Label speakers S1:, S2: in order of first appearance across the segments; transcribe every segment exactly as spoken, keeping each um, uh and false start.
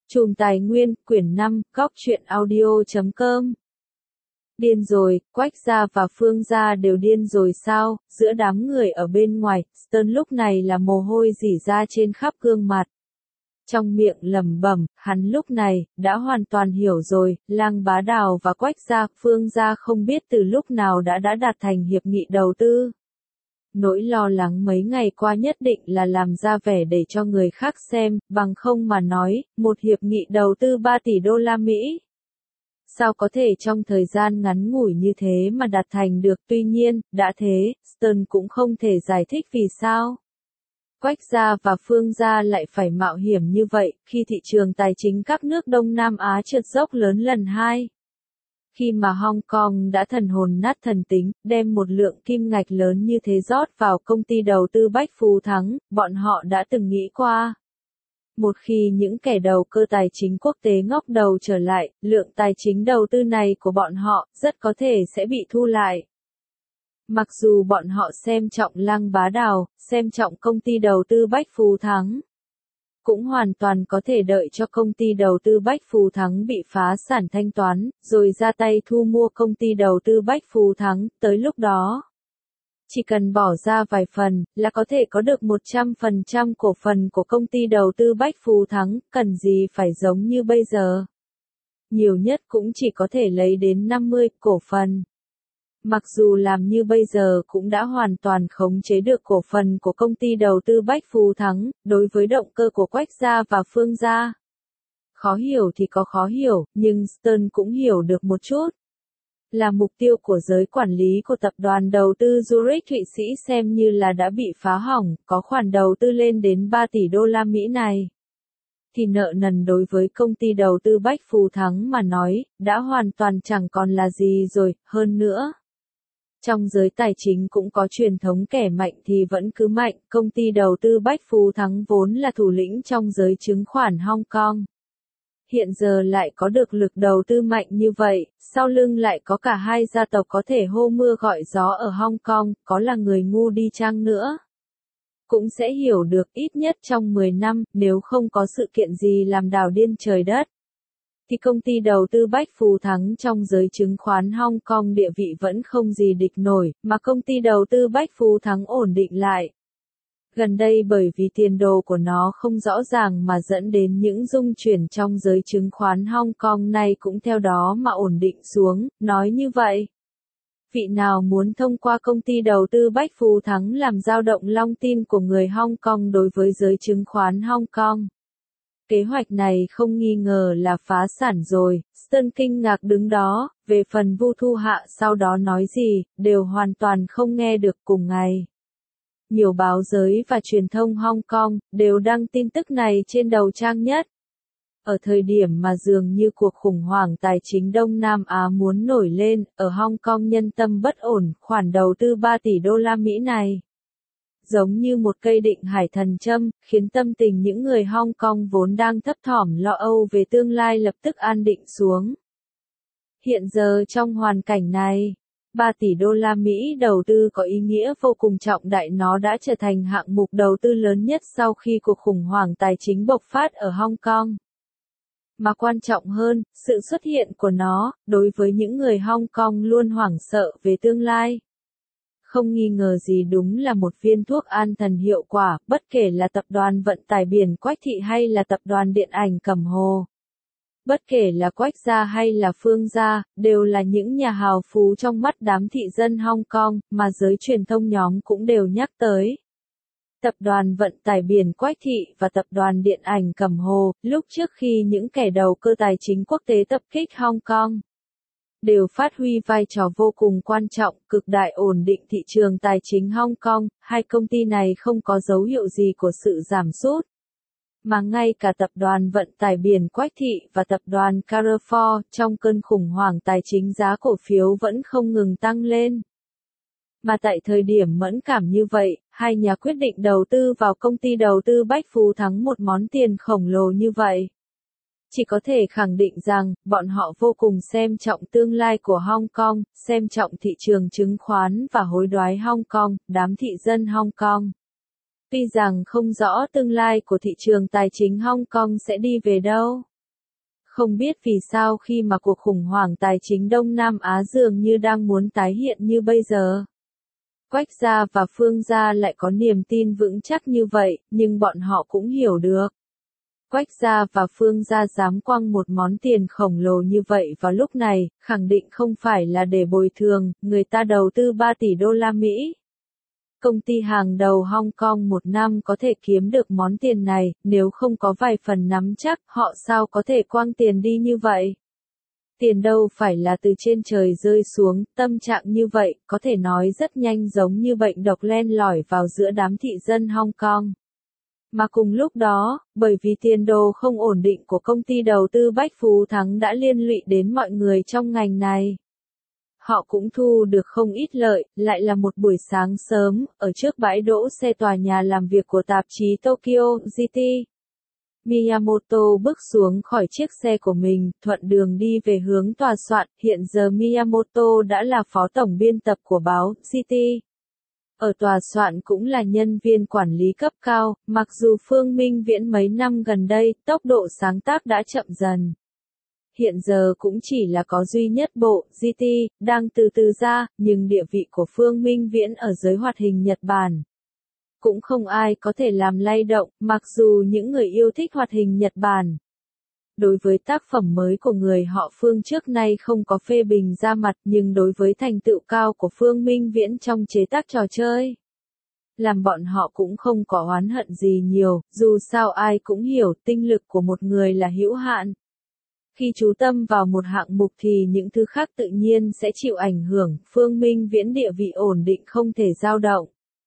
S1: Chùm Tài Nguyên, quyển năm, góc truyện audio chấm com. Điên rồi, Quách gia và Phương gia đều điên rồi sao? Giữa đám người ở bên ngoài, Stern lúc này là mồ hôi rỉ ra trên khắp gương mặt. Trong miệng lẩm bẩm, hắn lúc này đã hoàn toàn hiểu rồi, Lang Bá Đào và Quách gia, Phương gia không biết từ lúc nào đã đã đạt thành hiệp nghị đầu tư. Nỗi lo lắng mấy ngày qua nhất định là làm ra vẻ để cho người khác xem, bằng không mà nói, một hiệp nghị đầu tư ba tỷ đô la Mỹ. Sao có thể trong thời gian ngắn ngủi như thế mà đạt thành được, tuy nhiên, đã thế, Stern cũng không thể giải thích vì sao. Quách gia và Phương gia lại phải mạo hiểm như vậy, khi thị trường tài chính các nước Đông Nam Á trượt dốc lớn lần hai. Khi mà Hong Kong đã thần hồn nát thần tính, đem một lượng kim ngạch lớn như thế rót vào công ty đầu tư Bách Phú Thắng, bọn họ đã từng nghĩ qua. Một khi những kẻ đầu cơ tài chính quốc tế ngóc đầu trở lại, lượng tài chính đầu tư này của bọn họ, rất có thể sẽ bị thu lại. Mặc dù bọn họ xem trọng Lang Bá Đào, xem trọng công ty đầu tư Bách Phú Thắng, cũng hoàn toàn có thể đợi cho công ty đầu tư Bách Phú Thắng bị phá sản thanh toán, rồi ra tay thu mua công ty đầu tư Bách Phú Thắng, tới lúc đó. Chỉ cần bỏ ra vài phần, là có thể có được một trăm phần trăm cổ phần của công ty đầu tư Bách Phú Thắng, cần gì phải giống như bây giờ. Nhiều nhất cũng chỉ có thể lấy đến năm mươi cổ phần. Mặc dù làm như bây giờ cũng đã hoàn toàn khống chế được cổ phần của công ty đầu tư Bách Phú Thắng, đối với động cơ của Quách gia và Phương gia. Khó hiểu thì có khó hiểu, nhưng Stern cũng hiểu được một chút. Là mục tiêu của giới quản lý của tập đoàn đầu tư Zurich Thụy Sĩ xem như là đã bị phá hỏng, có khoản đầu tư lên đến ba tỷ đô la Mỹ này. Thì nợ nần đối với công ty đầu tư Bách Phú Thắng mà nói, đã hoàn toàn chẳng còn là gì rồi, hơn nữa. Trong giới tài chính cũng có truyền thống kẻ mạnh thì vẫn cứ mạnh, công ty đầu tư Bách Phú Thắng vốn là thủ lĩnh trong giới chứng khoán Hong Kong. Hiện giờ lại có được lực đầu tư mạnh như vậy, sau lưng lại có cả hai gia tộc có thể hô mưa gọi gió ở Hong Kong, có là người ngu đi chăng nữa. Cũng sẽ hiểu được ít nhất trong mười năm, nếu không có sự kiện gì làm đảo điên trời đất. Thì công ty đầu tư Bách Phú Thắng trong giới chứng khoán Hong Kong địa vị vẫn không gì địch nổi, mà công ty đầu tư Bách Phú Thắng ổn định lại. Gần đây bởi vì tiền đồ của nó không rõ ràng mà dẫn đến những rung chuyển trong giới chứng khoán Hong Kong này cũng theo đó mà ổn định xuống, nói như vậy. Vị nào muốn thông qua công ty đầu tư Bách Phú Thắng làm dao động lòng tin của người Hong Kong đối với giới chứng khoán Hong Kong? Kế hoạch này không nghi ngờ là phá sản rồi, Stern kinh ngạc đứng đó, về phần Vu Thu Hạ sau đó nói gì, đều hoàn toàn không nghe được cùng ngày. Nhiều báo giới và truyền thông Hong Kong đều đăng tin tức này trên đầu trang nhất. Ở thời điểm mà dường như cuộc khủng hoảng tài chính Đông Nam Á muốn nổi lên, ở Hong Kong nhân tâm bất ổn, khoản đầu tư ba tỷ đô la Mỹ này giống như một cây định hải thần châm, khiến tâm tình những người Hong Kong vốn đang thấp thỏm lo âu về tương lai lập tức an định xuống. Hiện giờ trong hoàn cảnh này, ba tỷ đô la Mỹ đầu tư có ý nghĩa vô cùng trọng đại, nó đã trở thành hạng mục đầu tư lớn nhất sau khi cuộc khủng hoảng tài chính bộc phát ở Hong Kong. Mà quan trọng hơn, sự xuất hiện của nó, đối với những người Hong Kong luôn hoảng sợ về tương lai. Không nghi ngờ gì đúng là một viên thuốc an thần hiệu quả, bất kể là tập đoàn vận tải biển Quách Thị hay là tập đoàn điện ảnh Cẩm Hồ. Bất kể là Quách gia hay là Phương gia, đều là những nhà hào phú trong mắt đám thị dân Hong Kong, mà giới truyền thông nhóm cũng đều nhắc tới. Tập đoàn vận tải biển Quách Thị và tập đoàn điện ảnh Cẩm Hồ, lúc trước khi những kẻ đầu cơ tài chính quốc tế tập kích Hong Kong, đều phát huy vai trò vô cùng quan trọng, cực đại ổn định thị trường tài chính Hong Kong, hai công ty này không có dấu hiệu gì của sự giảm sút. Mà ngay cả tập đoàn vận tải biển Quách Thị và tập đoàn Carrefour, trong cơn khủng hoảng tài chính giá cổ phiếu vẫn không ngừng tăng lên. Mà tại thời điểm mẫn cảm như vậy, hai nhà quyết định đầu tư vào công ty đầu tư Bách Phú Thắng một món tiền khổng lồ như vậy. Chỉ có thể khẳng định rằng, bọn họ vô cùng xem trọng tương lai của Hong Kong, xem trọng thị trường chứng khoán và hối đoái Hong Kong, đám thị dân Hong Kong. Tuy rằng không rõ tương lai của thị trường tài chính Hong Kong sẽ đi về đâu. Không biết vì sao khi mà cuộc khủng hoảng tài chính Đông Nam Á dường như đang muốn tái hiện như bây giờ. Quách gia và Phương gia lại có niềm tin vững chắc như vậy, nhưng bọn họ cũng hiểu được. Quách gia và Phương gia dám quăng một món tiền khổng lồ như vậy vào lúc này, khẳng định không phải là để bồi thường, người ta đầu tư ba tỷ đô la Mỹ. Công ty hàng đầu Hong Kong một năm có thể kiếm được món tiền này, nếu không có vài phần nắm chắc, họ sao có thể quăng tiền đi như vậy? Tiền đâu phải là từ trên trời rơi xuống, tâm trạng như vậy, có thể nói rất nhanh giống như bệnh độc len lỏi vào giữa đám thị dân Hong Kong. Mà cùng lúc đó, bởi vì tiền đồ không ổn định của công ty đầu tư Bách Phú Thắng đã liên lụy đến mọi người trong ngành này. Họ cũng thu được không ít lợi, lại là một buổi sáng sớm, ở trước bãi đỗ xe tòa nhà làm việc của tạp chí Tokyo giê tê. Miyamoto bước xuống khỏi chiếc xe của mình, thuận đường đi về hướng tòa soạn, hiện giờ Miyamoto đã là phó tổng biên tập của báo giê tê. Ở tòa soạn cũng là nhân viên quản lý cấp cao, mặc dù Phương Minh Viễn mấy năm gần đây, tốc độ sáng tác đã chậm dần. Hiện giờ cũng chỉ là có duy nhất bộ, giê tê, đang từ từ ra, nhưng địa vị của Phương Minh Viễn ở giới hoạt hình Nhật Bản cũng không ai có thể làm lay động, mặc dù những người yêu thích hoạt hình Nhật Bản. Đối với tác phẩm mới của người họ Phương trước nay không có phê bình ra mặt, nhưng đối với thành tựu cao của Phương Minh Viễn trong chế tác trò chơi, làm bọn họ cũng không có oán hận gì nhiều, dù sao ai cũng hiểu tinh lực của một người là hữu hạn. Khi chú tâm vào một hạng mục thì những thứ khác tự nhiên sẽ chịu ảnh hưởng, Phương Minh Viễn địa vị ổn định không thể dao động.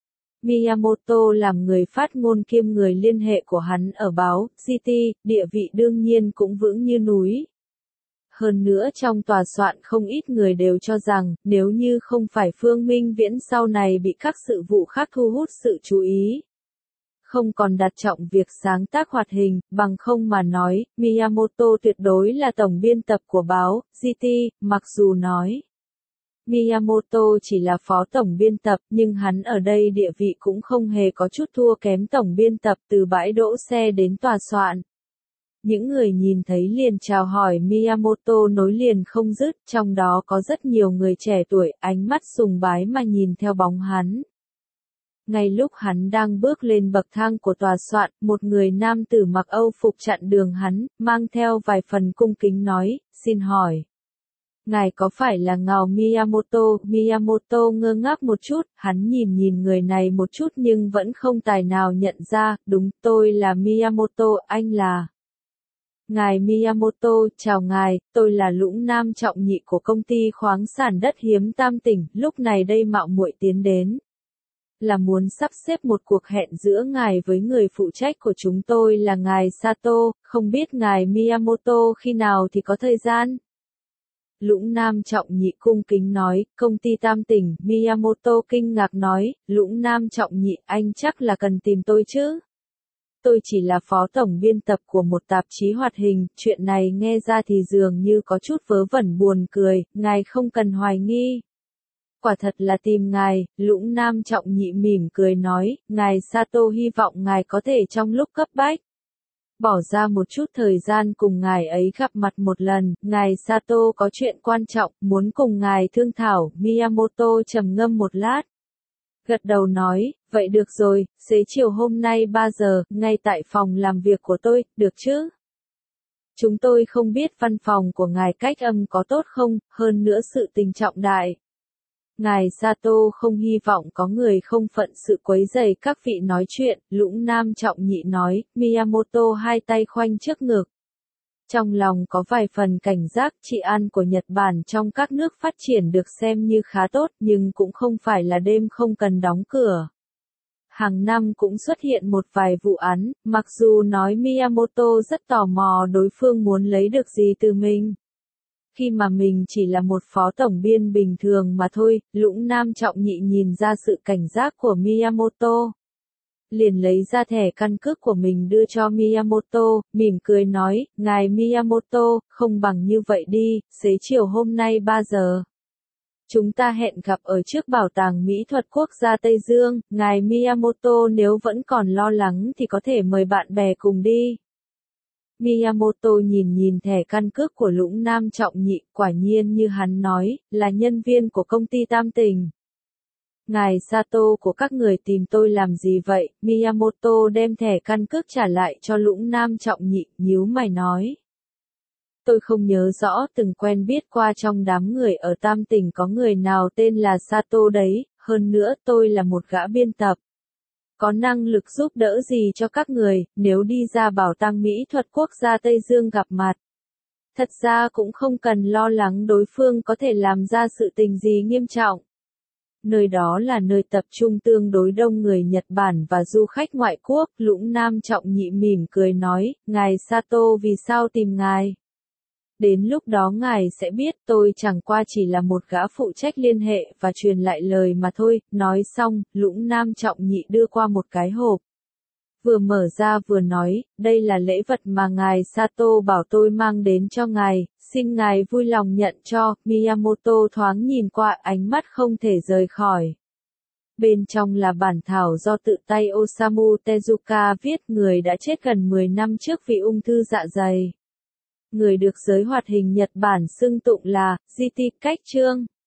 S1: Miyamoto làm người phát ngôn kiêm người liên hệ của hắn ở báo giê tê, địa vị đương nhiên cũng vững như núi. Hơn nữa trong tòa soạn không ít người đều cho rằng, nếu như không phải Phương Minh Viễn sau này bị các sự vụ khác thu hút sự chú ý, không còn đặt trọng việc sáng tác hoạt hình, bằng không mà nói, Miyamoto tuyệt đối là tổng biên tập của báo giê tê, mặc dù nói Miyamoto chỉ là phó tổng biên tập, nhưng hắn ở đây địa vị cũng không hề có chút thua kém tổng biên tập từ bãi đỗ xe đến tòa soạn. Những người nhìn thấy liền chào hỏi Miyamoto nối liền không dứt, trong đó có rất nhiều người trẻ tuổi, ánh mắt sùng bái mà nhìn theo bóng hắn. Ngay lúc hắn đang bước lên bậc thang của tòa soạn, một người nam tử mặc Âu phục chặn đường hắn, mang theo vài phần cung kính nói, xin hỏi. Ngài có phải là Ngào Miyamoto? Miyamoto ngơ ngác một chút, hắn nhìn nhìn người này một chút nhưng vẫn không tài nào nhận ra, đúng, tôi là Miyamoto, anh là. Ngài Miyamoto, chào ngài, tôi là Lũng Nam trọng nhị của công ty khoáng sản đất hiếm Tam Tỉnh, lúc này đây mạo muội tiến đến. Là muốn sắp xếp một cuộc hẹn giữa ngài với người phụ trách của chúng tôi là ngài Sato, không biết ngài Miyamoto khi nào thì có thời gian. Lũng Nam trọng nhị cung kính nói, công ty Tam Tỉnh, Miyamoto kinh ngạc nói, Lũng Nam trọng nhị, anh chắc là cần tìm tôi chứ? Tôi chỉ là phó tổng biên tập của một tạp chí hoạt hình, chuyện này nghe ra thì dường như có chút vớ vẩn buồn cười, ngài không cần hoài nghi. Quả thật là tìm ngài, Lũng Nam trọng nhị mỉm cười nói, ngài Sato hy vọng ngài có thể trong lúc cấp bách bỏ ra một chút thời gian cùng ngài ấy gặp mặt một lần, ngài Sato có chuyện quan trọng, muốn cùng ngài thương thảo, Miyamoto trầm ngâm một lát. Gật đầu nói, vậy được rồi, xế chiều hôm nay ba giờ, ngay tại phòng làm việc của tôi, được chứ? Chúng tôi không biết văn phòng của ngài cách âm có tốt không, hơn nữa sự tình trọng đại. Ngài Sato không hy vọng có người không phận sự quấy rầy các vị nói chuyện, Lũng Nam trọng nhị nói, Miyamoto hai tay khoanh trước ngực. Trong lòng có vài phần cảnh giác, trị an của Nhật Bản trong các nước phát triển được xem như khá tốt, nhưng cũng không phải là đêm không cần đóng cửa. Hàng năm cũng xuất hiện một vài vụ án, mặc dù nói Miyamoto rất tò mò đối phương muốn lấy được gì từ mình. Khi mà mình chỉ là một phó tổng biên bình thường mà thôi, Lũng Nam trọng nhị nhìn ra sự cảnh giác của Miyamoto. Liền lấy ra thẻ căn cước của mình đưa cho Miyamoto, mỉm cười nói, ngài Miyamoto, không bằng như vậy đi, xế chiều hôm nay ba giờ. Chúng ta hẹn gặp ở trước Bảo tàng Mỹ thuật Quốc gia Tây Dương, ngài Miyamoto nếu vẫn còn lo lắng thì có thể mời bạn bè cùng đi. Miyamoto nhìn nhìn thẻ căn cước của Lũng Nam Trọng Nhị, quả nhiên như hắn nói, là nhân viên của công ty Tam Tình. Ngài Sato của các người tìm tôi làm gì vậy? Miyamoto đem thẻ căn cước trả lại cho Lũng Nam Trọng Nhị, nhíu mày nói. Tôi không nhớ rõ từng quen biết qua trong đám người ở Tam Tỉnh có người nào tên là Sato đấy, hơn nữa tôi là một gã biên tập. Có năng lực giúp đỡ gì cho các người, nếu đi ra bảo tàng mỹ thuật quốc gia Tây Dương gặp mặt. Thật ra cũng không cần lo lắng đối phương có thể làm ra sự tình gì nghiêm trọng. Nơi đó là nơi tập trung tương đối đông người Nhật Bản và du khách ngoại quốc, Lũng Nam Trọng Nhị mỉm cười nói, ngài Sato vì sao tìm ngài? Đến lúc đó ngài sẽ biết tôi chẳng qua chỉ là một gã phụ trách liên hệ và truyền lại lời mà thôi, nói xong, Lũng Nam Trọng Nhị đưa qua một cái hộp. Vừa mở ra vừa nói, đây là lễ vật mà ngài Sato bảo tôi mang đến cho ngài, xin ngài vui lòng nhận cho, Miyamoto thoáng nhìn qua ánh mắt không thể rời khỏi. Bên trong là bản thảo do tự tay Osamu Tezuka viết, người đã chết gần mười năm trước vì ung thư dạ dày. Người được giới hoạt hình Nhật Bản xưng tụng là, giê tê cách chương.